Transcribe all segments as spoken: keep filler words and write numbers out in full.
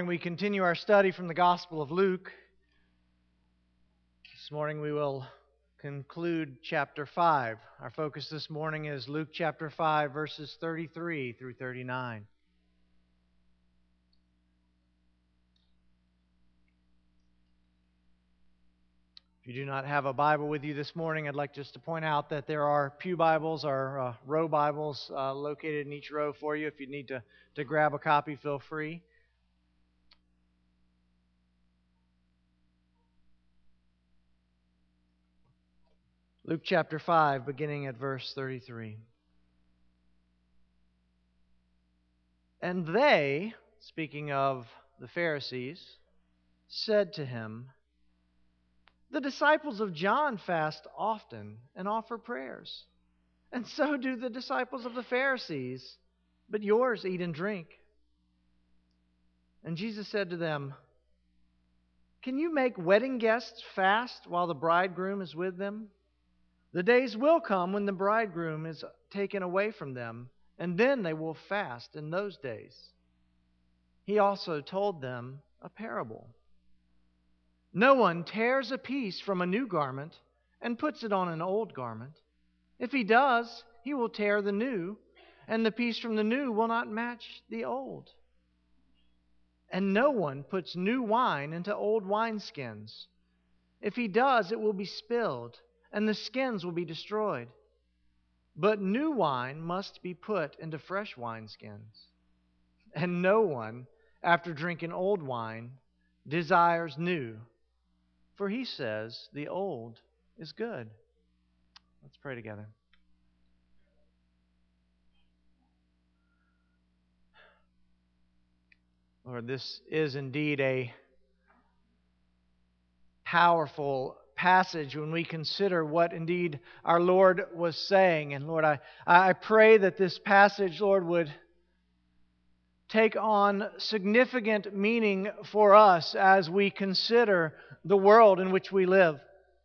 morning we continue our study from the Gospel of Luke. This morning we will conclude chapter five. Our focus this morning is Luke chapter five, verses thirty-three through thirty-nine. If you do not have a Bible with you this morning, I'd like just to point out that there are pew Bibles or uh, row Bibles uh, located in each row for you. If you need to, to grab a copy, feel free. Luke chapter five, beginning at verse thirty-three. And they, speaking of the Pharisees, said to him, "The disciples of John fast often and offer prayers, and so do the disciples of the Pharisees, but yours eat and drink." And Jesus said to them, "Can you make wedding guests fast while the bridegroom is with them? The days will come when the bridegroom is taken away from them, and then they will fast in those days." He also told them a parable. "No one tears a piece from a new garment and puts it on an old garment. If he does, he will tear the new, and the piece from the new will not match the old. And no one puts new wine into old wineskins. If he does, it will be spilled, and the skins will be destroyed. But new wine must be put into fresh wineskins. And no one, after drinking old wine, desires new, for he says the old is good." Let's pray together. Lord, this is indeed a powerful passage when we consider what indeed our Lord was saying. And Lord, I, I pray that this passage, Lord, would take on significant meaning for us as we consider the world in which we live.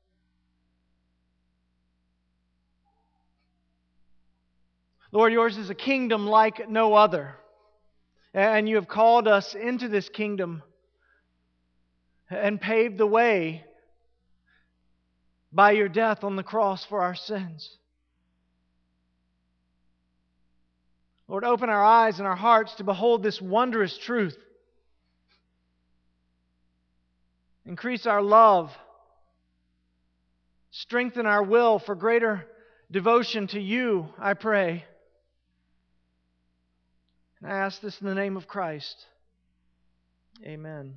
Lord, yours is a kingdom like no other. And you have called us into this kingdom and paved the way by your death on the cross for our sins. Lord, open our eyes and our hearts to behold this wondrous truth. Increase our love. Strengthen our will for greater devotion to you, I pray. And I ask this in the name of Christ. Amen.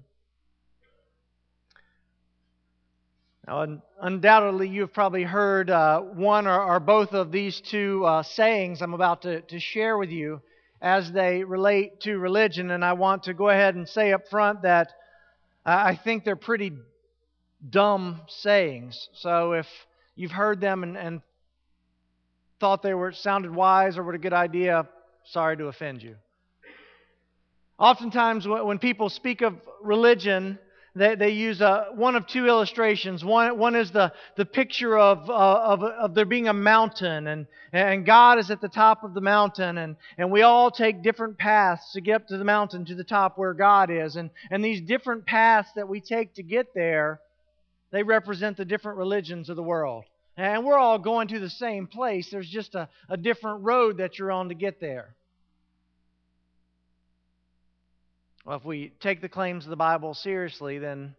Now, un- undoubtedly, you've probably heard uh, one or, or both of these two uh, sayings I'm about to, to share with you as they relate to religion. And I want to go ahead and say up front that uh, I think they're pretty dumb sayings. So if you've heard them and, and thought they were sounded wise or were a good idea, sorry to offend you. Oftentimes, when people speak of religion, they, they use a, one of two illustrations. One, one is the, the picture of, uh, of, of there being a mountain, and, and God is at the top of the mountain, and, and we all take different paths to get up to the mountain, to the top where God is. And, and these different paths that we take to get there, they represent the different religions of the world. And we're all going to the same place. There's just a, a different road that you're on to get there. Well, if we take the claims of the Bible seriously, then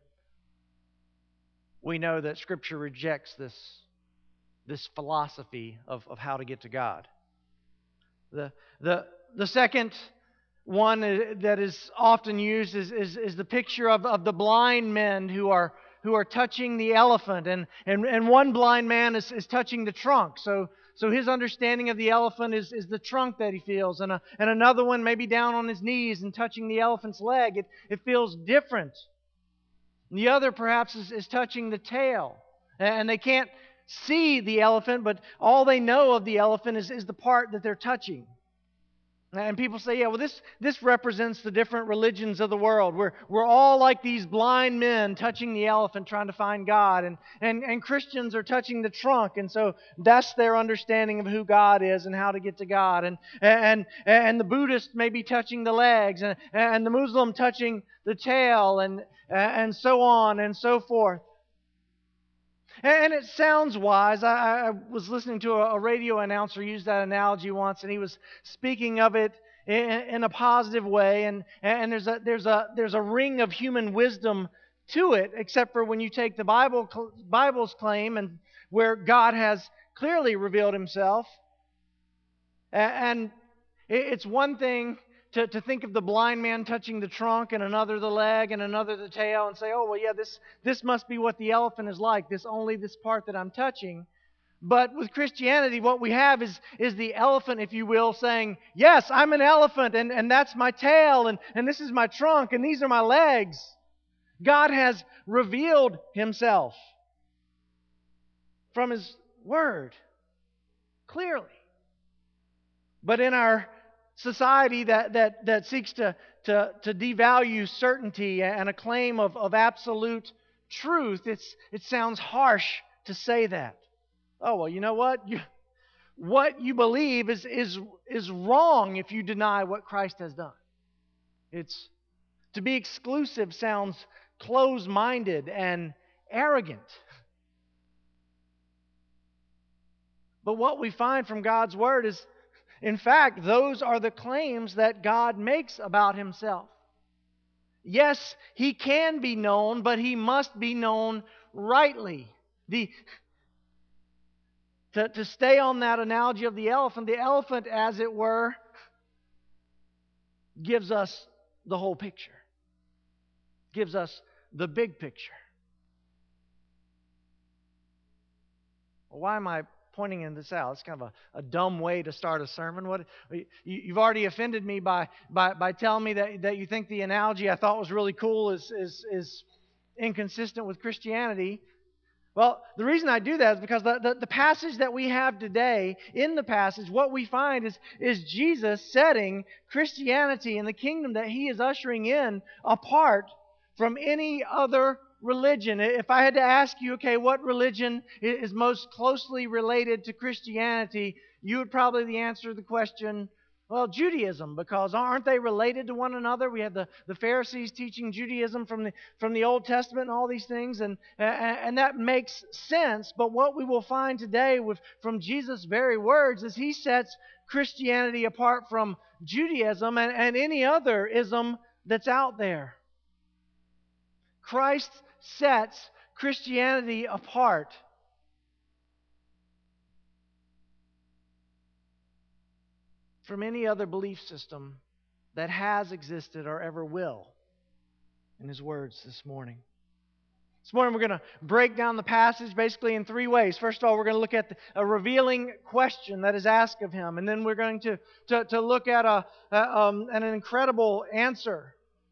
we know that Scripture rejects this, this philosophy of, of how to get to God. The, the, the second one that is often used is, is, is the picture of, of the blind men who are who are touching the elephant, and, and, and one blind man is, is touching the trunk. So So his understanding of the elephant is, is the trunk that he feels. And, a, and another one maybe down on his knees and touching the elephant's leg. It, it feels different. And the other perhaps is, is touching the tail. And they can't see the elephant, but all they know of the elephant is, is the part that they're touching. And people say, yeah, well, this, this represents the different religions of the world. We're, we're all like these blind men touching the elephant trying to find God. And, and, and Christians are touching the trunk. And so that's their understanding of who God is and how to get to God. And, and, and the Buddhist may be touching the legs. And, and the Muslim touching the tail. And, and so on and so forth. And it sounds wise. I, I was listening to a, a radio announcer use that analogy once, and he was speaking of it in, in a positive way. And, and there's a there's a there's a ring of human wisdom to it, except for when you take the Bible Bible's claim and where God has clearly revealed Himself. And it's one thing To, to think of the blind man touching the trunk and another the leg and another the tail and say, oh, well, yeah, this, this must be what the elephant is like, this only this part that I'm touching. But with Christianity, what we have is, is the elephant, if you will, saying, yes, I'm an elephant, and, and that's my tail, and, and this is my trunk, and these are my legs. God has revealed Himself from His Word clearly. But in our society that, that, that seeks to, to, to devalue certainty and a claim of, of absolute truth, it's, it sounds harsh to say that. Oh, well, you know what? You, what you believe is, is, is wrong if you deny what Christ has done. It's, to be exclusive sounds close-minded and arrogant. But what we find from God's Word is, in fact, those are the claims that God makes about Himself. Yes, He can be known, but He must be known rightly. The, to, to stay on that analogy of the elephant, the elephant, as it were, gives us the whole picture. Gives us the big picture. Well, why am I pointing this out? It's kind of a, a dumb way to start a sermon. What you, you've already offended me by by by telling me that, that you think the analogy I thought was really cool is is is inconsistent with Christianity. Well, the reason I do that is because the, the, the passage that we have today, in the passage, what we find is, is Jesus setting Christianity and the kingdom that He is ushering in apart from any other religion. If I had to ask you, okay, what religion is most closely related to Christianity, you would probably answer the question, well, Judaism, because aren't they related to one another? We have the, the Pharisees teaching Judaism from the from the Old Testament and all these things, and, and that makes sense. But what we will find today with from Jesus' very words is He sets Christianity apart from Judaism and, and any other ism that's out there. Christ sets Christianity apart. From any other belief system that has existed or ever will, in His words this morning. This morning we're going to break down the passage basically in three ways. First of all, we're going to look at a revealing question that is asked of Him. And then we're going to, to, to look at a, a, um, an incredible answer.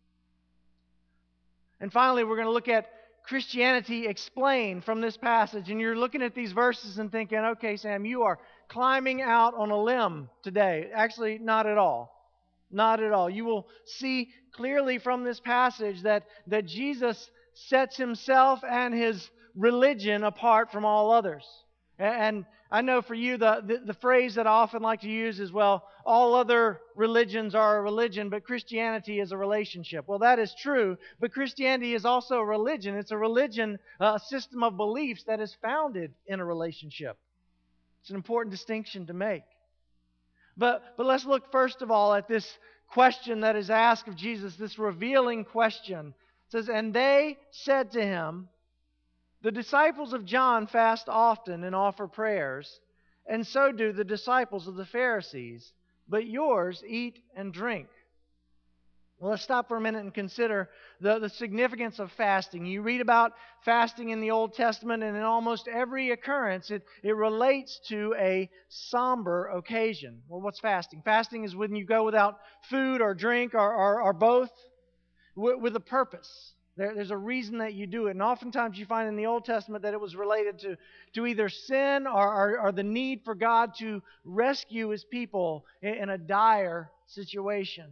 And finally, we're going to look at Christianity explained from this passage. And you're looking at these verses and thinking, okay, Sam, you are climbing out on a limb today. Actually, not at all. Not at all. You will see clearly from this passage that, that Jesus sets Himself and His religion apart from all others. And I know for you, the, the, the phrase that I often like to use is, well, all other religions are a religion, but Christianity is a relationship. Well, that is true, but Christianity is also a religion. It's a religion, a system of beliefs that is founded in a relationship. It's an important distinction to make. But, but let's look first of all at this question that is asked of Jesus, this revealing question. It says, and they said to Him, the disciples of John fast often and offer prayers, and so do the disciples of the Pharisees, but yours eat and drink. Well, let's stop for a minute and consider the, the significance of fasting. You read about fasting in the Old Testament, and in almost every occurrence, it, it relates to a somber occasion. Well, what's fasting? Fasting is when you go without food or drink or, or, or both with, with a purpose. There, there's a reason that you do it. And oftentimes you find in the Old Testament that it was related to, to either sin or, or, or the need for God to rescue His people in, in a dire situation.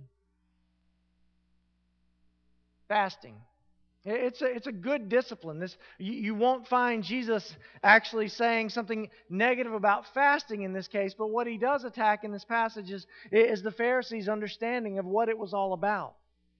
Fasting. It's a, it's a good discipline. This, you, you won't find Jesus actually saying something negative about fasting in this case, but what He does attack in this passage is, is the Pharisees' understanding of what it was all about.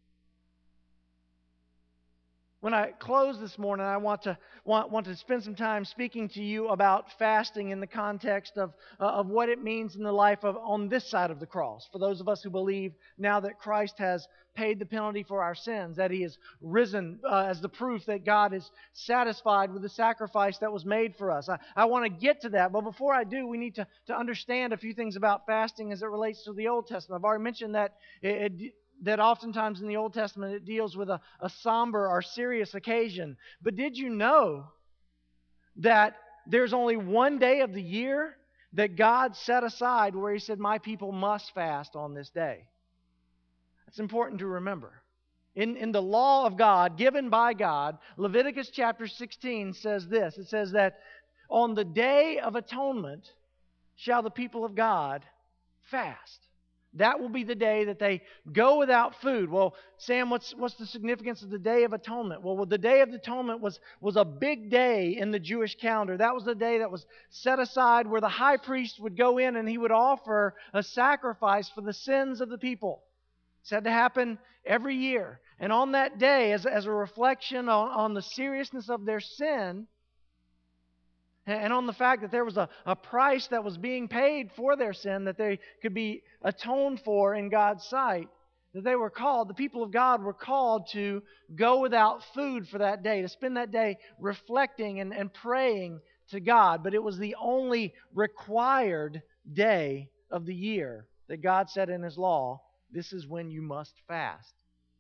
When I close this morning, I want to want, want to spend some time speaking to you about fasting in the context of, uh, of what it means in the life of on this side of the cross. For those of us who believe now that Christ has paid the penalty for our sins, that He is risen uh, as the proof that God is satisfied with the sacrifice that was made for us. I, I want to get to that, but before I do, we need to, to understand a few things about fasting as it relates to the Old Testament. I've already mentioned that it, it that oftentimes in the Old Testament it deals with a, a somber or serious occasion. But did you know that there's only one day of the year that God set aside where He said, my people must fast on this day? It's important to remember. In, in the law of God, given by God, Leviticus chapter sixteen says this. It says that on the day of atonement shall the people of God fast. That will be the day that they go without food. Well, Sam, what's what's the significance of the Day of Atonement? Well, well, the Day of Atonement was, was a big day in the Jewish calendar. That was the day that was set aside where the high priest would go in and he would offer a sacrifice for the sins of the people. It's had to happen every year. And on that day, as, as a reflection on, on the seriousness of their sin, and on the fact that there was a, a price that was being paid for their sin, that they could be atoned for in God's sight, that they were called, the people of God were called to go without food for that day, to spend that day reflecting and, and praying to God. But it was the only required day of the year that God said in His law, this is when you must fast.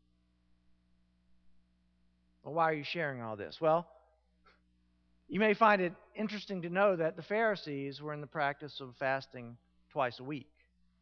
Well, why are you sharing all this? Well, you may find it interesting to know that the Pharisees were in the practice of fasting twice a week.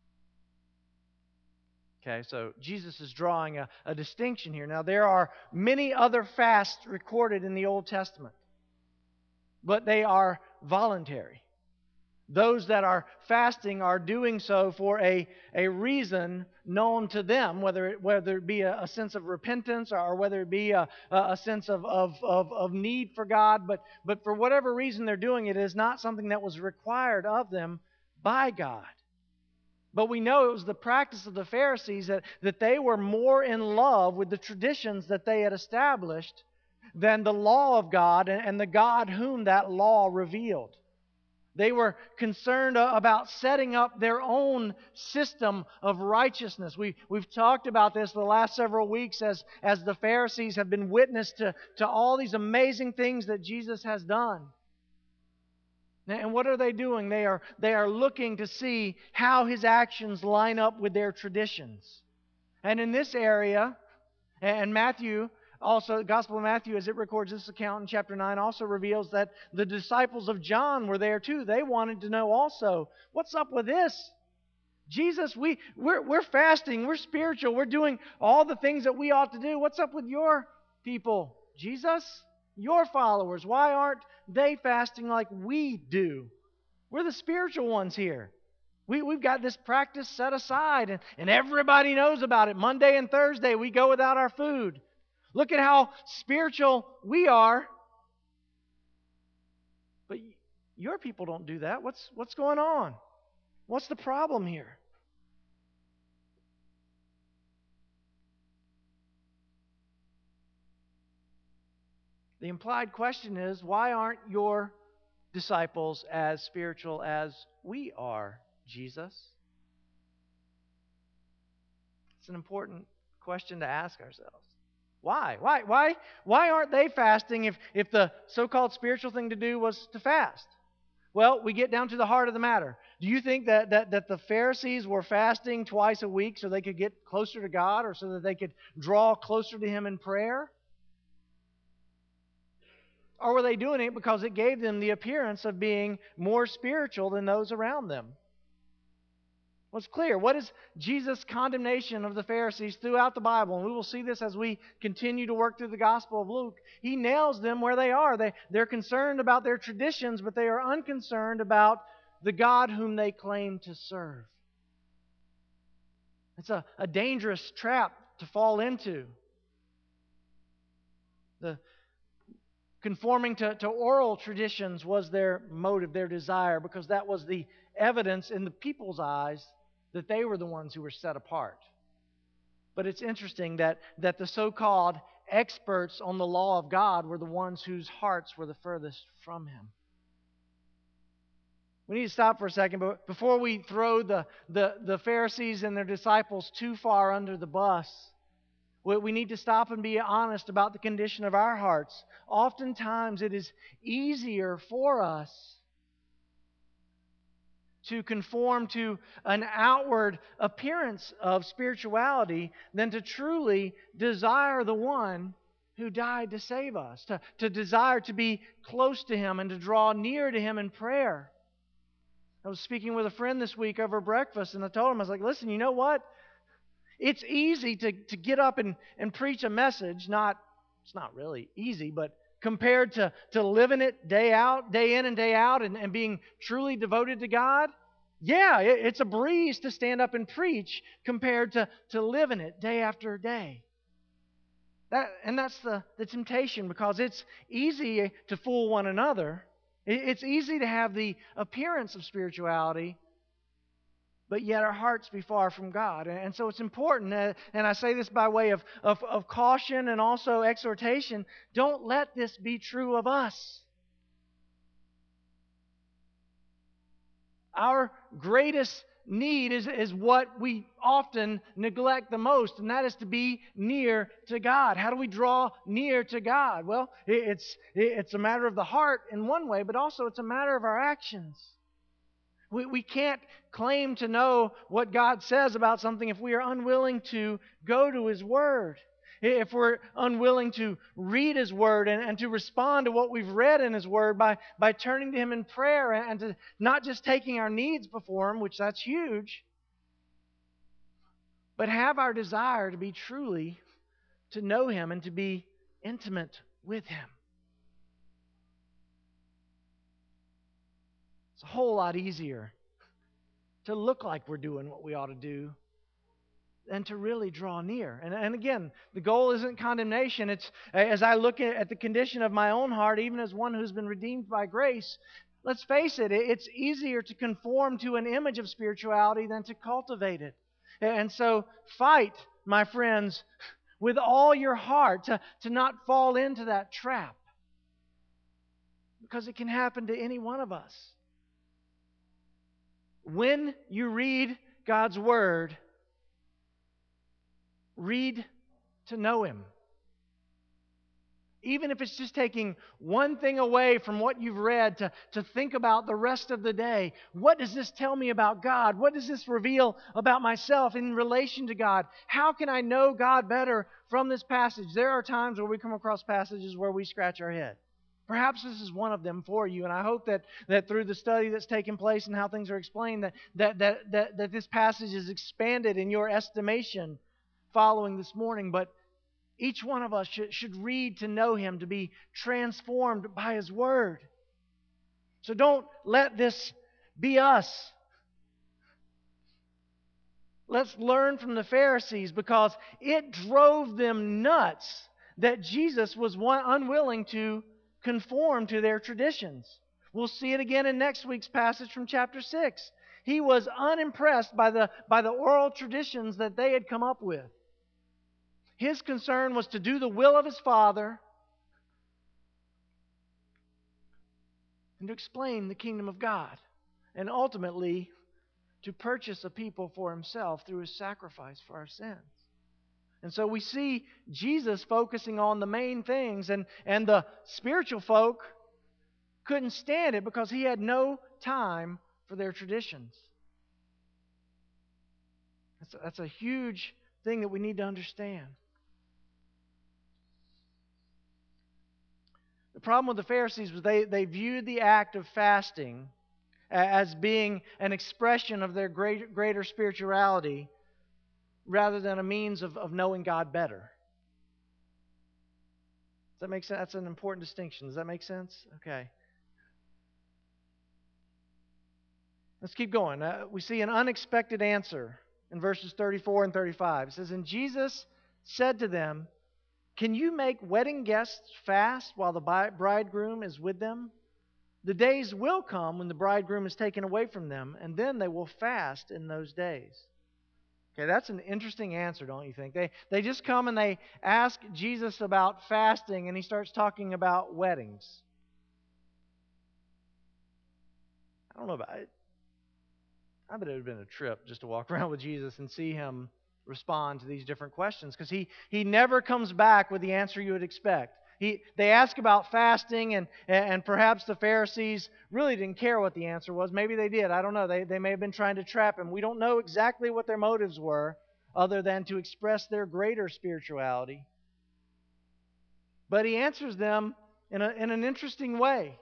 Okay, so Jesus is drawing a, a distinction here. Now, there are many other fasts recorded in the Old Testament, but they are voluntary. Those that are fasting are doing so for a, a reason known to them, whether it, whether it be a, a sense of repentance or whether it be a, a sense of, of, of, of need for God. But, but for whatever reason they're doing it, it is not something that was required of them by God. But we know it was the practice of the Pharisees that, that they were more in love with the traditions that they had established than the law of God and, and the God whom that law revealed. They were concerned about setting up their own system of righteousness. We, we've talked about this the last several weeks as, as the Pharisees have been witness to, to all these amazing things that Jesus has done. And what are they doing? They are, they are looking to see how His actions line up with their traditions. And in this area, and Matthew also, the Gospel of Matthew, as it records this account in chapter nine, also reveals that the disciples of John were there too. They wanted to know also, what's up with this? Jesus, we, we're, we're fasting, we're spiritual, we're doing all the things that we ought to do. What's up with your people? Jesus, your followers, why aren't they fasting like we do? We're the spiritual ones here. We, we've got this practice set aside, and, and everybody knows about it. Monday and Thursday, we go without our food. Look at how spiritual we are. But your people don't do that. What's, what's going on? What's the problem here? The implied question is, why aren't your disciples as spiritual as we are, Jesus? It's an important question to ask ourselves. Why? Why? Why? Why aren't they fasting if, if the so-called spiritual thing to do was to fast? Well, we get down to the heart of the matter. Do you think that, that, that the Pharisees were fasting twice a week so they could get closer to God or so that they could draw closer to Him in prayer? Or were they doing it because it gave them the appearance of being more spiritual than those around them? Well, it's clear. What is Jesus' condemnation of the Pharisees throughout the Bible? And we will see this as we continue to work through the Gospel of Luke. He nails them where they are. They, they're concerned about their traditions, but they are unconcerned about the God whom they claim to serve. It's a, a dangerous trap to fall into. The conforming to, to oral traditions was their motive, their desire, because that was the evidence in the people's eyes that they were the ones who were set apart. But it's interesting that, that the so-called experts on the law of God were the ones whose hearts were the furthest from Him. We need to stop for a second, but before we throw the, the, the Pharisees and their disciples too far under the bus, we, we need to stop and be honest about the condition of our hearts. Oftentimes it is easier for us to conform to an outward appearance of spirituality than to truly desire the one who died to save us, to, to desire to be close to Him and to draw near to Him in prayer. I was speaking with a friend this week over breakfast, and I told him, I was like, listen, you know what? It's easy to, to get up and, and preach a message. Not, it's not really easy, but compared to, to living it day out, day in and day out, and, and being truly devoted to God, yeah, it, it's a breeze to stand up and preach compared to, to living it day after day. That, and that's the, the temptation, because it's easy to fool one another. It, it's easy to have the appearance of spirituality, but yet our hearts be far from God. And so it's important, uh, and I say this by way of, of, of caution and also exhortation, don't let this be true of us. Our greatest need is, is what we often neglect the most, and that is to be near to God. How do we draw near to God? Well, it's, it's a matter of the heart in one way, but also it's a matter of our actions. We, we can't claim to know what God says about something if we are unwilling to go to His Word. If we're unwilling to read His Word and, and to respond to what we've read in His Word by, by turning to Him in prayer and to not just taking our needs before Him, which that's huge, but have our desire to be truly to know Him and to be intimate with Him. It's a whole lot easier to look like we're doing what we ought to do than to really draw near. And, and again, the goal isn't condemnation. It's, as I look at the condition of my own heart, even as one who's been redeemed by grace, let's face it, it's easier to conform to an image of spirituality than to cultivate it. And so fight, my friends, with all your heart to, to not fall into that trap, because it can happen to any one of us. When you read God's Word, read to know Him. Even if it's just taking one thing away from what you've read to, to think about the rest of the day. What does this tell me about God? What does this reveal about myself in relation to God? How can I know God better from this passage? There are times where we come across passages where we scratch our head. Perhaps this is one of them for you, and I hope that, that through the study that's taken place and how things are explained, that, that, that, that, that this passage is expanded in your estimation following this morning. But each one of us should, should read to know Him, to be transformed by His Word. So don't let this be us. Let's learn from the Pharisees, because it drove them nuts that Jesus was one, unwilling to conform to their traditions. We'll see it again in next week's passage from chapter six. He was unimpressed by the, by the oral traditions that they had come up with. His concern was to do the will of His Father and to explain the kingdom of God, and ultimately to purchase a people for Himself through His sacrifice for our sins. And so we see Jesus focusing on the main things, and, and the spiritual folk couldn't stand it because He had no time for their traditions. That's a, that's a huge thing that we need to understand. The problem with the Pharisees was they, they viewed the act of fasting as being an expression of their greater, greater spirituality rather than a means of, of knowing God better. Does that make sense? That's an important distinction. Does that make sense? Okay. Let's keep going. Uh, we see an unexpected answer in verses thirty-four and thirty-five. It says, "And Jesus said to them, 'Can you make wedding guests fast while the bridegroom is with them? The days will come when the bridegroom is taken away from them, and then they will fast in those days.'" Okay, that's an interesting answer, don't you think? They, they just come and they ask Jesus about fasting, and he starts talking about weddings. I don't know about it. I bet it would have been a trip just to walk around with Jesus and see him respond to these different questions, because he, he never comes back with the answer you would expect. He, they ask about fasting, and, and perhaps the Pharisees really didn't care what the answer was. Maybe they did. I don't know. They, they may have been trying to trap him. We don't know exactly what their motives were other than to express their greater spirituality. But he answers them in, a, in an interesting way.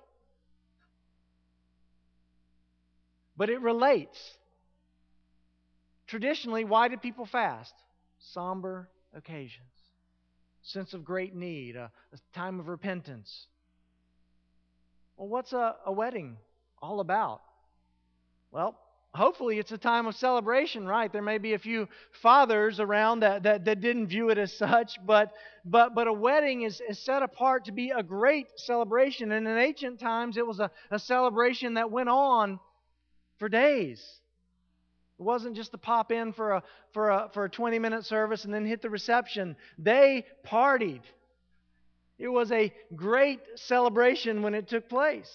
But it relates. Traditionally, why did people fast? Somber occasions. Sense of great need, a, a time of repentance. Well, what's a, a wedding all about? Well, hopefully it's a time of celebration, right? There may be a few fathers around that, that, that didn't view it as such, but but but a wedding is, is set apart to be a great celebration. And in ancient times, it was a, a celebration that went on for days. It wasn't just to pop in for a for a for a twenty-minute service and then hit the reception. They partied. It was a great celebration when it took place.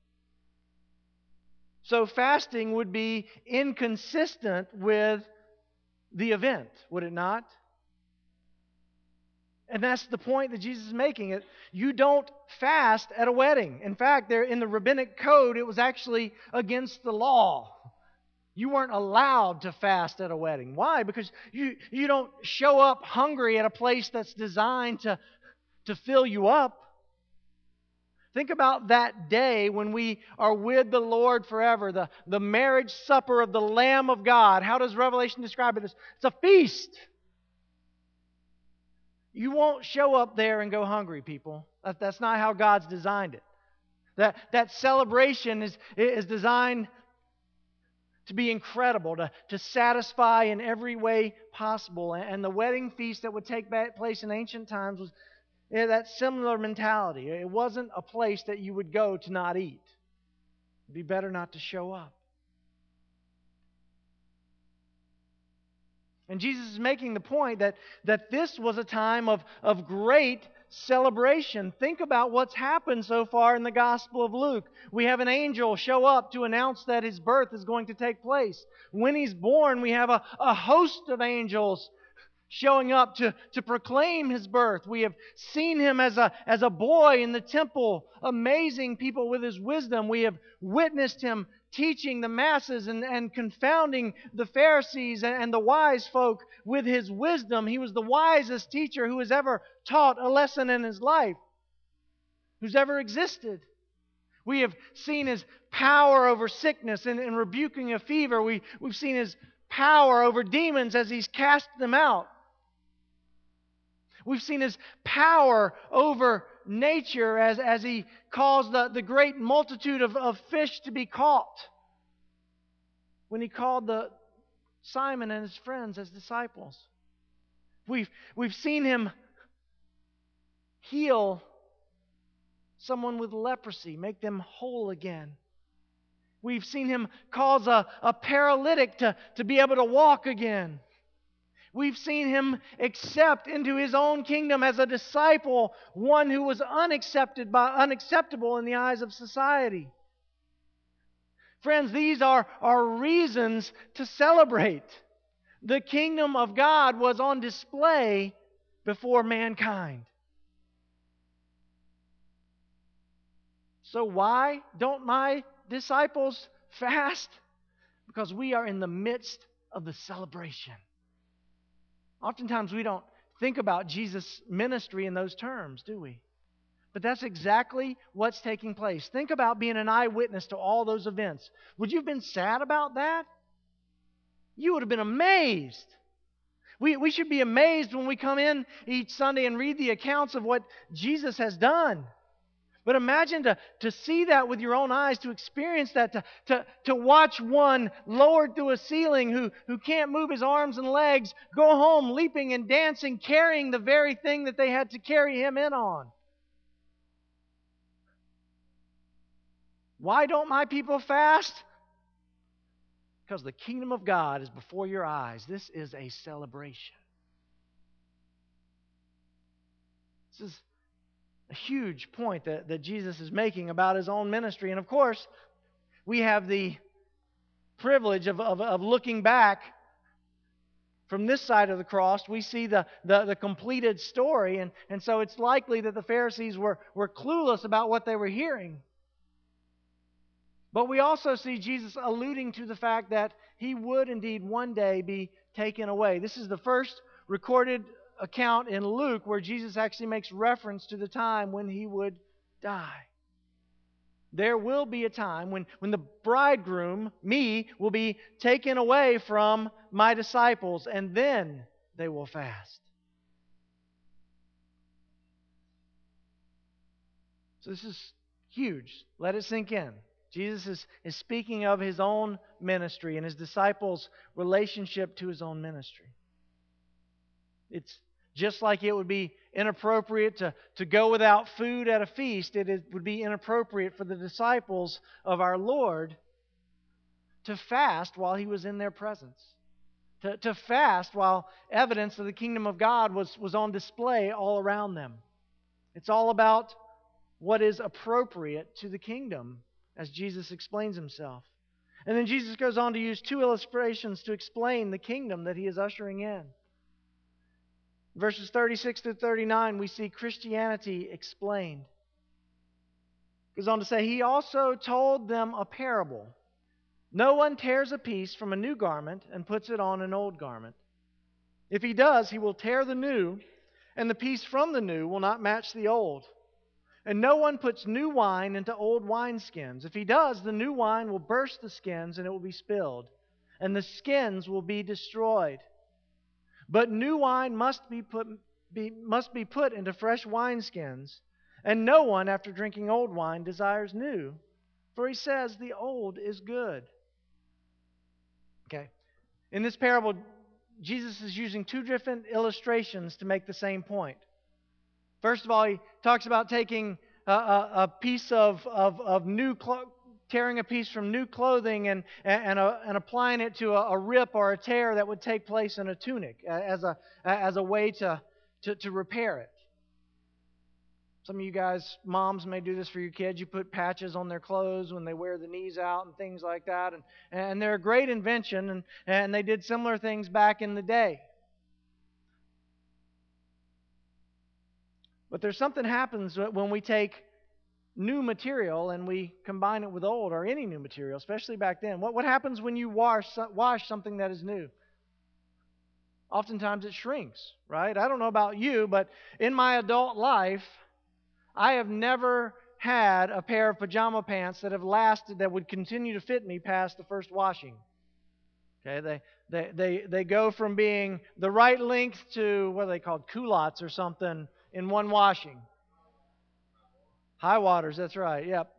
So fasting would be inconsistent with the event, would it not? And that's the point that Jesus is making. It you don't fast at a wedding. In fact, there in the rabbinic code, it was actually against the law. You weren't allowed to fast at a wedding. Why? Because you, you don't show up hungry at a place that's designed to, to fill you up. Think about that day when we are with the Lord forever, the, the marriage supper of the Lamb of God. How does Revelation describe it? It's a feast. You won't show up there and go hungry, people. That, that's not how God's designed it. That, that celebration is, is designed to be incredible, to, to satisfy in every way possible. And the wedding feast that would take place in ancient times was yeah, that similar mentality. It wasn't a place that you would go to not eat. It'd be better not to show up. And Jesus is making the point that, that this was a time of, of great celebration. Think about what's happened so far in the Gospel of Luke. We have an angel show up to announce that his birth is going to take place. When he's born, we have a, a host of angels showing up to, to proclaim his birth. We have seen him as a, as a boy in the temple, amazing people with his wisdom. We have witnessed him teaching the masses and, and confounding the Pharisees and, and the wise folk with his wisdom. He was the wisest teacher who has ever taught a lesson in his life, who's ever existed. We have seen his power over sickness and, and rebuking a fever. We, we've seen his power over demons as he's cast them out. We've seen his power over nature as, as he caused the, the great multitude of, of fish to be caught. When he called the Simon and his friends as disciples. We've, we've seen him heal someone with leprosy, make them whole again. We've seen him cause a, a paralytic to, to be able to walk again. We've seen him accept into his own kingdom as a disciple one who was unaccepted by, unacceptable in the eyes of society. Friends, these are, are reasons to celebrate. The kingdom of God was on display before mankind. So why don't my disciples fast? Because we are in the midst of the celebration. Oftentimes we don't think about Jesus' ministry in those terms, do we? But that's exactly what's taking place. Think about being an eyewitness to all those events. Would you have been sad about that? You would have been amazed. We, we should be amazed when we come in each Sunday and read the accounts of what Jesus has done. But imagine to, to see that with your own eyes, to experience that, to, to, to watch one lowered through a ceiling who, who can't move his arms and legs, go home leaping and dancing, carrying the very thing that they had to carry him in on. Why don't my people fast? Because the kingdom of God is before your eyes. This is a celebration. This is a huge point that, that Jesus is making about his own ministry. And of course, we have the privilege of, of, of looking back from this side of the cross. We see the, the, the completed story. And, and so it's likely that the Pharisees were, were clueless about what they were hearing. But we also see Jesus alluding to the fact that he would indeed one day be taken away. This is the first recorded account in Luke where Jesus actually makes reference to the time when he would die. There will be a time when, when the bridegroom, me, will be taken away from my disciples, and then they will fast. So this is huge. Let it sink in. Jesus is, is speaking of his own ministry and his disciples' relationship to his own ministry. It's just like it would be inappropriate to, to go without food at a feast, it is, would be inappropriate for the disciples of our Lord to fast while he was in their presence. To, to fast while evidence of the kingdom of God was, was on display all around them. It's all about what is appropriate to the kingdom, as Jesus explains himself. And then Jesus goes on to use two illustrations to explain the kingdom that he is ushering in. Verses thirty-six to thirty-nine, we see Christianity explained. He goes on to say, he also told them a parable. No one tears a piece from a new garment and puts it on an old garment. If he does, he will tear the new, and the piece from the new will not match the old. And no one puts new wine into old wineskins. If he does, the new wine will burst the skins and it will be spilled, and the skins will be destroyed. But new wine must be put, be, must be put into fresh wineskins, and no one, after drinking old wine, desires new, for he says the old is good. Okay. In this parable, Jesus is using two different illustrations to make the same point. First of all, he talks about taking a, a, a piece of, of, of new clo- tearing a piece from new clothing and, and, uh, and applying it to a, a rip or a tear that would take place in a tunic as a, as a way to, to, to repair it. Some of you guys, moms, may do this for your kids. You put patches on their clothes when they wear the knees out and things like that. And, and they're a great invention, and, and they did similar things back in the day. But there's something happens when we take new material and we combine it with old, or any new material, especially back then. What, what happens when you wash, wash something that is new? Oftentimes it shrinks, right? I don't know about you, but in my adult life, I have never had a pair of pajama pants that have lasted, that would continue to fit me past the first washing. Okay, they they they, they go from being the right length to, what are they called, culottes or something, in one washing. High waters, that's right, yep.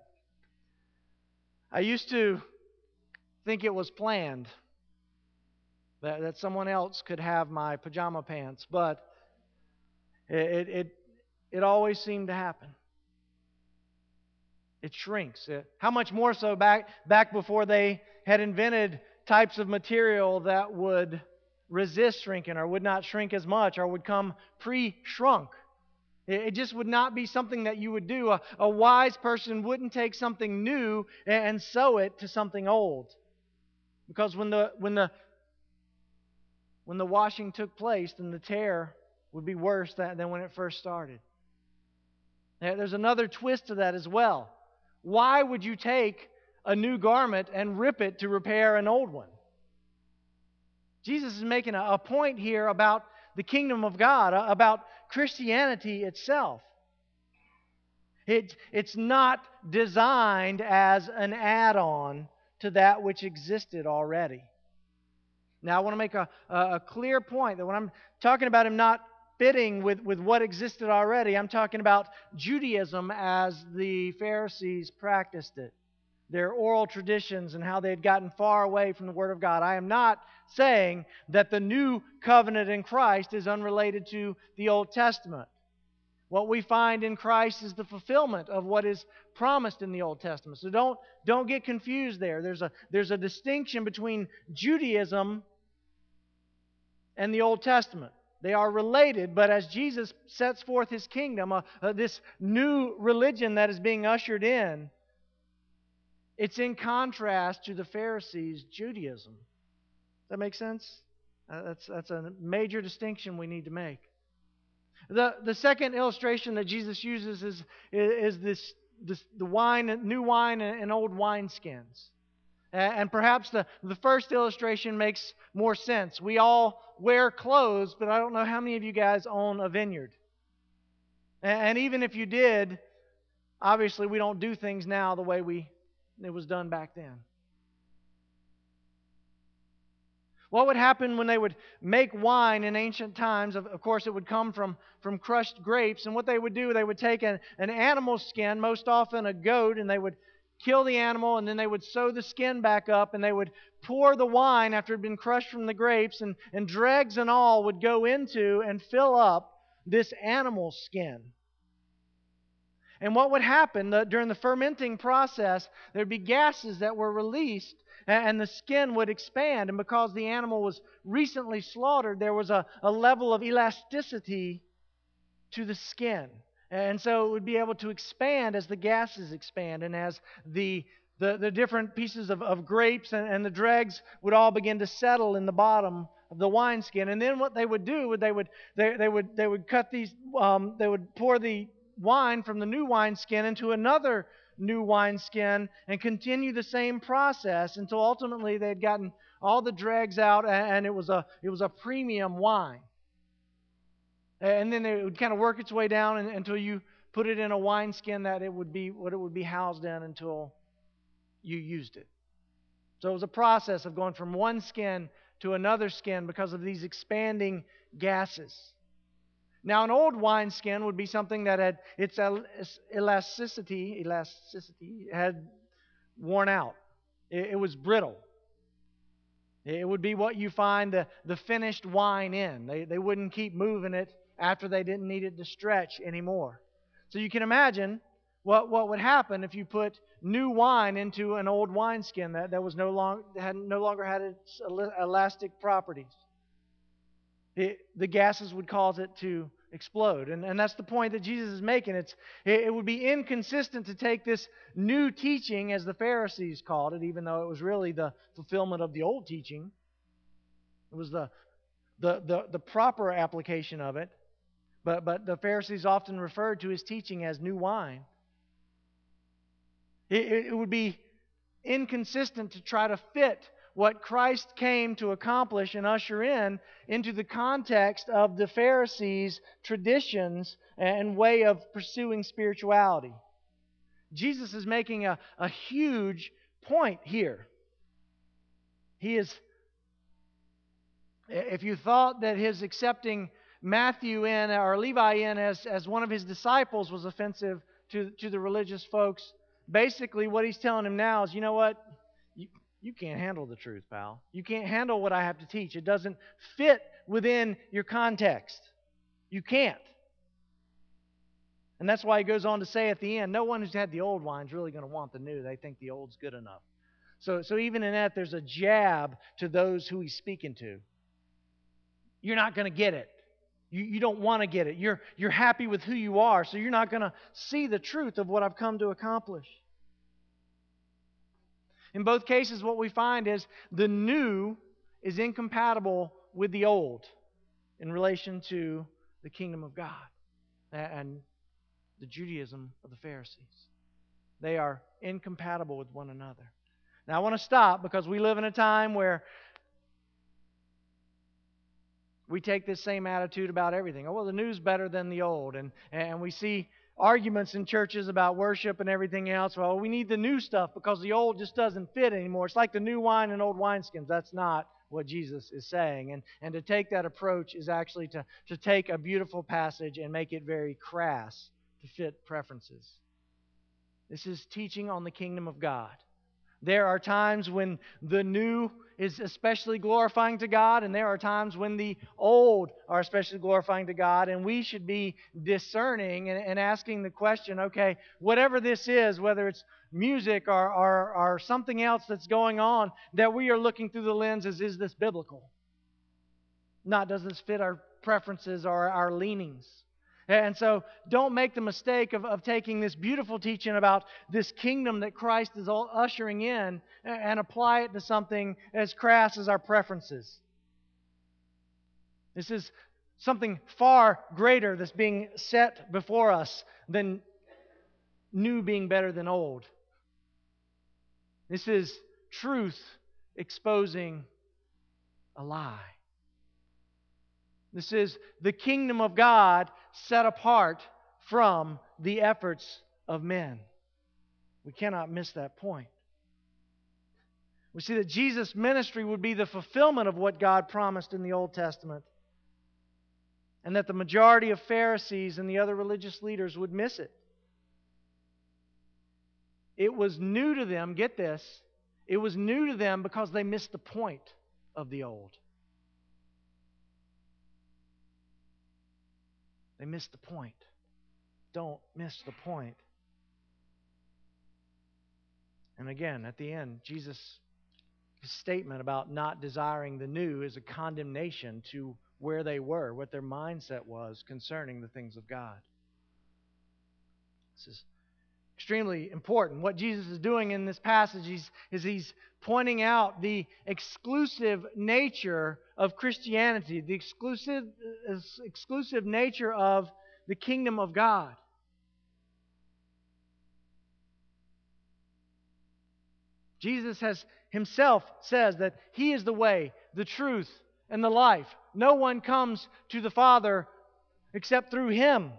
I used to think it was planned that, that someone else could have my pajama pants, but it, it, it always seemed to happen. It shrinks. It, how much more so back, back before they had invented types of material that would resist shrinking, or would not shrink as much, or would come pre-shrunk. It just would not be something that you would do. A, a wise person wouldn't take something new and sew it to something old. Because when the when the when the washing took place, then the tear would be worse than, than when it first started. There's another twist to that as well. Why would you take a new garment and rip it to repair an old one? Jesus is making a, a point here about the kingdom of God, about Christianity itself. It, it's not designed as an add-on to that which existed already. Now, I want to make a, a clear point that when I'm talking about him not fitting with, with what existed already, I'm talking about Judaism as the Pharisees practiced it, their oral traditions and how they had gotten far away from the Word of God. I am not saying that the new covenant in Christ is unrelated to the Old Testament. What we find in Christ is the fulfillment of what is promised in the Old Testament. So don't, don't get confused there. There's a, there's a distinction between Judaism and the Old Testament. They are related, but as Jesus sets forth His kingdom, uh, uh, this new religion that is being ushered in, it's in contrast to the Pharisees' Judaism. Does that make sense? Uh, that's, that's a major distinction we need to make. The, the second illustration that Jesus uses is, is this, this the wine, new wine and old wineskins. And perhaps the, the first illustration makes more sense. We all wear clothes, but I don't know how many of you guys own a vineyard. And even if you did, obviously we don't do things now the way we it was done back then. What would happen when they would make wine in ancient times? Of, of course, it would come from, from crushed grapes. And what they would do, they would take an, an animal skin, most often a goat, and they would kill the animal, and then they would sew the skin back up, and they would pour the wine after it had been crushed from the grapes, and, and dregs and all would go into and fill up this animal skin. And what would happen the, during the fermenting process, there would be gases that were released, and the skin would expand. And because the animal was recently slaughtered, there was a, a level of elasticity to the skin. And so it would be able to expand as the gases expand, and as the the, the different pieces of, of grapes and, and the dregs would all begin to settle in the bottom of the wineskin. And then what they would do would they would they, they would they would cut these um, they would pour the wine from the new wineskin into another new wineskin and continue the same process until ultimately they had gotten all the dregs out, and it was a it was a premium wine. And then it would kind of work its way down until you put it in a wineskin that it would be what it would be housed in until you used it. So it was a process of going from one skin to another skin because of these expanding gases. Now, an old wineskin would be something that had its elasticity, elasticity had worn out. It, it was brittle. It would be what you find the, the finished wine in. They, they wouldn't keep moving it after they didn't need it to stretch anymore. So you can imagine what, what would happen if you put new wine into an old wineskin that, that was no, long, had, no longer had its elastic properties. It, the gases would cause it to explode. And, and that's the point that Jesus is making. It's, it, it would be inconsistent to take this new teaching, as the Pharisees called it, even though it was really the fulfillment of the old teaching. It was the, the, the, the proper application of it. But, but the Pharisees often referred to his teaching as new wine. It, it would be inconsistent to try to fit what Christ came to accomplish and usher in into the context of the Pharisees' traditions and way of pursuing spirituality. Jesus is making a, a huge point here. He is, if you thought that his accepting Matthew in, or Levi in, as, as one of his disciples was offensive to, to the religious folks, basically what he's telling him now is, you know what? You, you can't handle the truth, pal. You can't handle what I have to teach. It doesn't fit within your context. You can't. And that's why he goes on to say at the end, no one who's had the old wine is really going to want the new. They think the old's good enough. So, so even in that, there's a jab to those who he's speaking to. You're not going to get it. You, you don't want to get it. You're, you're happy with who you are, so you're not going to see the truth of what I've come to accomplish. In both cases, what we find is the new is incompatible with the old in relation to the kingdom of God and the Judaism of the Pharisees. They are incompatible with one another. Now, I want to stop because we live in a time where we take this same attitude about everything. Oh, well, the new's better than the old. And, and we see arguments in churches about worship and everything else. Well, we need the new stuff because the old just doesn't fit anymore. It's like the new wine in old wineskins. That's not what Jesus is saying. And, and to take that approach is actually to, to take a beautiful passage and make it very crass to fit preferences. This is teaching on the kingdom of God. There are times when the new is especially glorifying to God, and there are times when the old are especially glorifying to God, and we should be discerning and, and asking the question, okay, whatever this is, whether it's music or, or, or something else that's going on, that we are looking through the lenses, is this biblical? Not does this fit our preferences or our leanings? And so don't make the mistake of, of taking this beautiful teaching about this kingdom that Christ is all ushering in and apply it to something as crass as our preferences. This is something far greater that's being set before us than new being better than old. This is truth exposing a lie. This is the kingdom of God set apart from the efforts of men. We cannot miss that point. We see that Jesus' ministry would be the fulfillment of what God promised in the Old Testament, and that the majority of Pharisees and the other religious leaders would miss it. It was new to them, get this, it was new to them because they missed the point of the old. They missed the point. Don't miss the point. And again, at the end, Jesus' statement about not desiring the new is a condemnation to where they were, what their mindset was concerning the things of God. This is extremely important. What Jesus is doing in this passage is, is he's pointing out the exclusive nature of Christianity, the exclusive, uh, exclusive nature of the kingdom of God. Jesus has himself says that he is the way, the truth, and the life. No one comes to the Father except through him.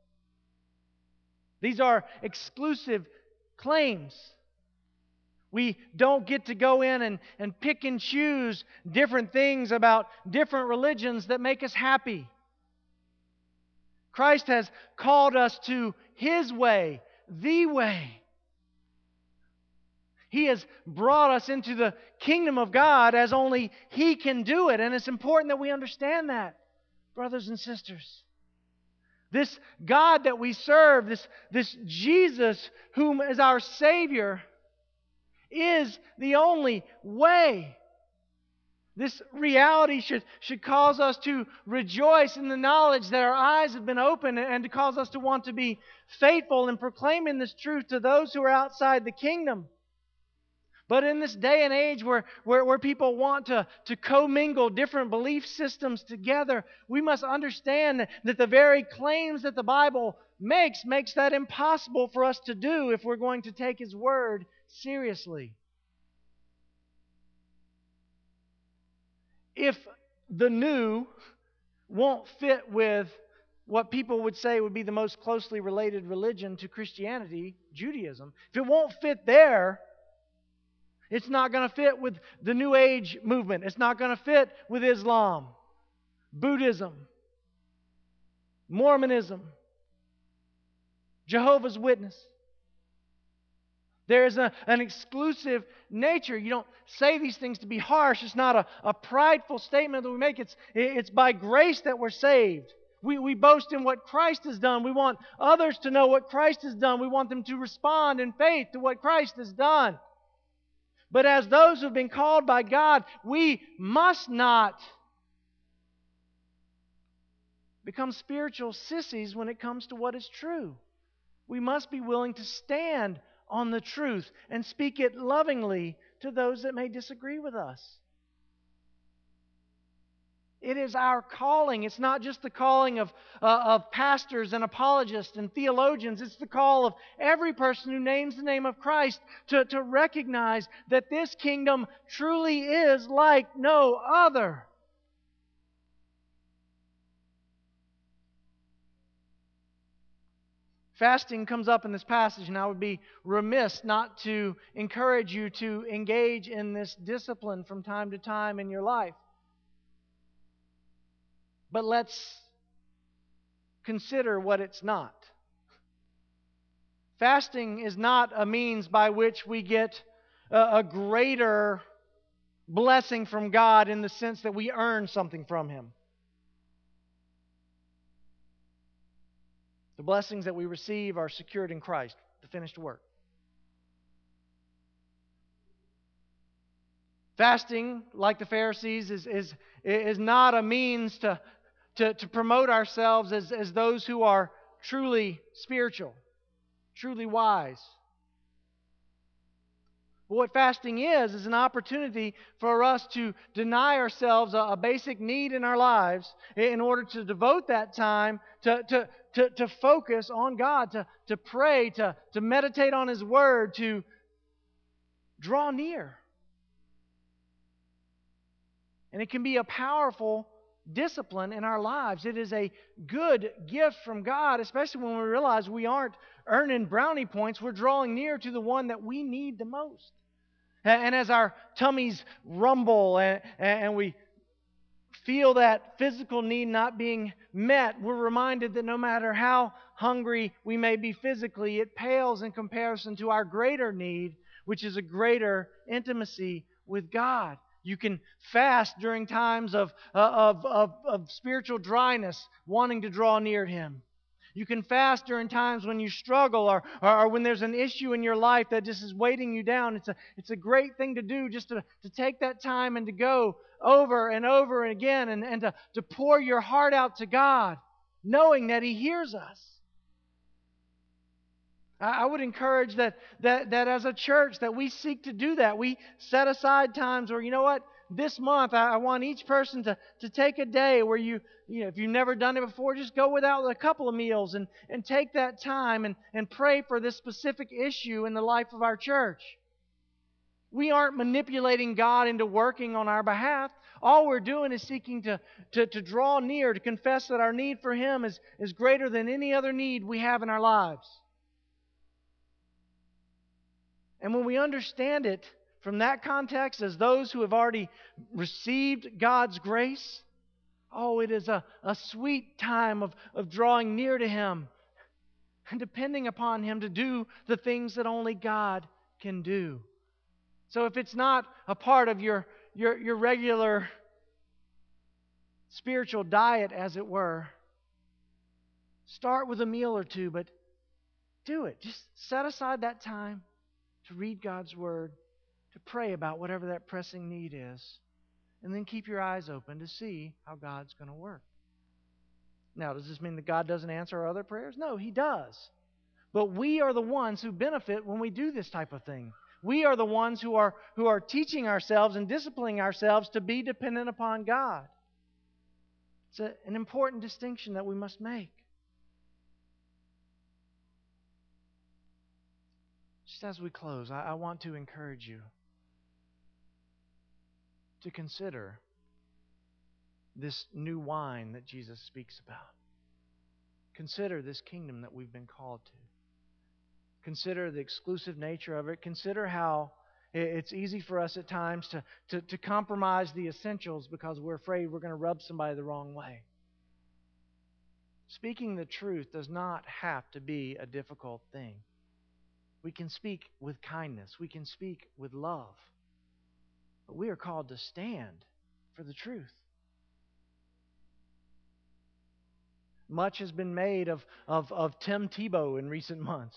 These are exclusive claims. We don't get to go in and, and pick and choose different things about different religions that make us happy. Christ has called us to his way, the way. He has brought us into the kingdom of God as only he can do it. And it's important that we understand that, brothers and sisters. This God that we serve, this, this Jesus whom is our Savior, is the only way. This reality should, should cause us to rejoice in the knowledge that our eyes have been opened, and to cause us to want to be faithful in proclaiming this truth to those who are outside the kingdom. But in this day and age where, where, where people want to, to commingle different belief systems together, we must understand that, that the very claims that the Bible makes, makes that impossible for us to do if we're going to take His Word seriously. If the new won't fit with what people would say would be the most closely related religion to Christianity, Judaism, if it won't fit there, it's not going to fit with the New Age movement. It's not going to fit with Islam, Buddhism, Mormonism, Jehovah's Witness. There is a, an exclusive nature. You don't say these things to be harsh. It's not a, a prideful statement that we make. It's, it's by grace that we're saved. We, we boast in what Christ has done. We want others to know what Christ has done. We want them to respond in faith to what Christ has done. But as those who have been called by God, we must not become spiritual sissies when it comes to what is true. We must be willing to stand on the truth and speak it lovingly to those that may disagree with us. It is our calling. It's not just the calling of, uh, of pastors and apologists and theologians. It's the call of every person who names the name of Christ to, to recognize that this kingdom truly is like no other. Fasting comes up in this passage, and I would be remiss not to encourage you to engage in this discipline from time to time in your life. But let's consider what it's not. Fasting is not a means by which we get a, a greater blessing from God in the sense that we earn something from Him. The blessings that we receive are secured in Christ, the finished work. Fasting, like the Pharisees, is, is, is not a means to, to, to promote ourselves as, as those who are truly spiritual, truly wise. But what fasting is, is an opportunity for us to deny ourselves a, a basic need in our lives in order to devote that time to, to, to, to focus on God, to, to pray, to, to meditate on His Word, to draw near. And it can be a powerful discipline in our lives. It is a good gift from God, especially when we realize we aren't earning brownie points. We're drawing near to the one that we need the most. And as our tummies rumble and, and we feel that physical need not being met, we're reminded that no matter how hungry we may be physically, it pales in comparison to our greater need, which is a greater intimacy with God. You can fast during times of, of, of, of spiritual dryness, wanting to draw near to Him. You can fast during times when you struggle or, or, or when there's an issue in your life that just is weighting you down. It's a, it's a great thing to do, just to, to take that time and to go over and over again and, and to, to pour your heart out to God, knowing that He hears us. I would encourage that, that, that as a church that we seek to do that. We set aside times where, you know what, this month I, I want each person to, to take a day where you, you know, if you've never done it before, just go without a couple of meals and, and take that time and, and pray for this specific issue in the life of our church. We aren't manipulating God into working on our behalf. All we're doing is seeking to, to, to draw near, to confess that our need for Him is, is greater than any other need we have in our lives. And when we understand it from that context as those who have already received God's grace, oh, it is a, a sweet time of, of drawing near to Him and depending upon Him to do the things that only God can do. So if it's not a part of your, your, your regular spiritual diet, as it were, start with a meal or two, but do it. Just set aside that time to read God's Word, to pray about whatever that pressing need is, and then keep your eyes open to see how God's going to work. Now, does this mean that God doesn't answer our other prayers? No, He does. But we are the ones who benefit when we do this type of thing. We are the ones who are, who are teaching ourselves and disciplining ourselves to be dependent upon God. It's a, an important distinction that we must make. Just as we close, I, I want to encourage you to consider this new wine that Jesus speaks about. Consider this kingdom that we've been called to. Consider the exclusive nature of it. Consider how it's easy for us at times to, to, to compromise the essentials because we're afraid we're going to rub somebody the wrong way. Speaking the truth does not have to be a difficult thing. We can speak with kindness. We can speak with love. But we are called to stand for the truth. Much has been made of, of, of Tim Tebow in recent months.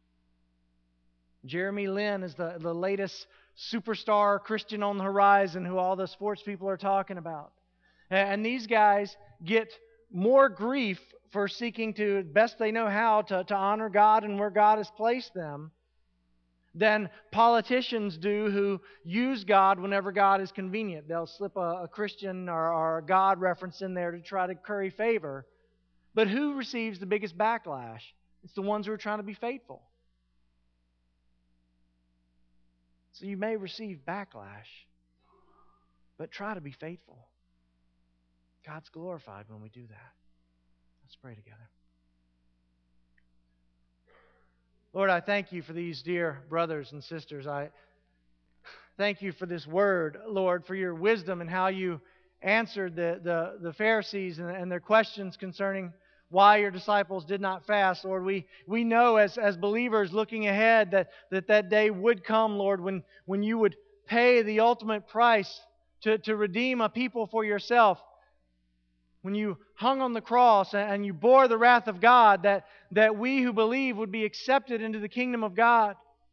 Jeremy Lin is the, the latest superstar Christian on the horizon who all the sports people are talking about. And these guys get more grief for seeking to, best they know how, to, to honor God and where God has placed them than politicians do who use God whenever God is convenient. They'll slip a, a Christian or, or a God reference in there to try to curry favor. But who receives the biggest backlash? It's the ones who are trying to be faithful. So you may receive backlash, but try to be faithful. God's glorified when we do that. Let's pray together. Lord, I thank you for these dear brothers and sisters. I thank you for this word, Lord, for your wisdom and how you answered the, the, the Pharisees and, and their questions concerning why your disciples did not fast. Lord, we, we know as, as believers looking ahead that, that that day would come, Lord, when, when you would pay the ultimate price to, to redeem a people for yourself. When you hung on the cross and you bore the wrath of God, that, that we who believe would be accepted into the kingdom of God.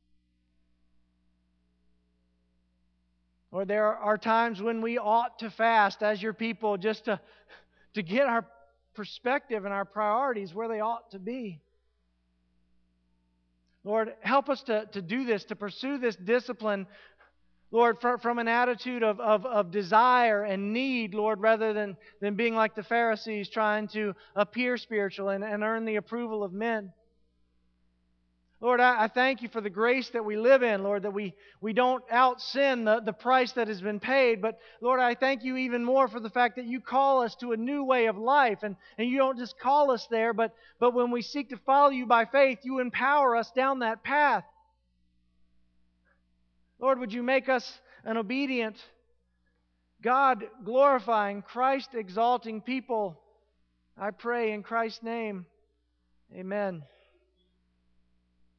Or there are times when we ought to fast as your people just to, to get our perspective and our priorities where they ought to be. Lord, help us to, to do this, to pursue this discipline, Lord, from, from an attitude of, of, of desire and need, Lord, rather than, than being like the Pharisees trying to appear spiritual and, and earn the approval of men. Lord, I, I thank you for the grace that we live in, Lord, that we, we don't out-sin the, the price that has been paid. But, Lord, I thank you even more for the fact that you call us to a new way of life. And, and you don't just call us there, but, but when we seek to follow you by faith, you empower us down that path. Lord, would you make us an obedient, God-glorifying, Christ-exalting people? I pray in Christ's name. Amen.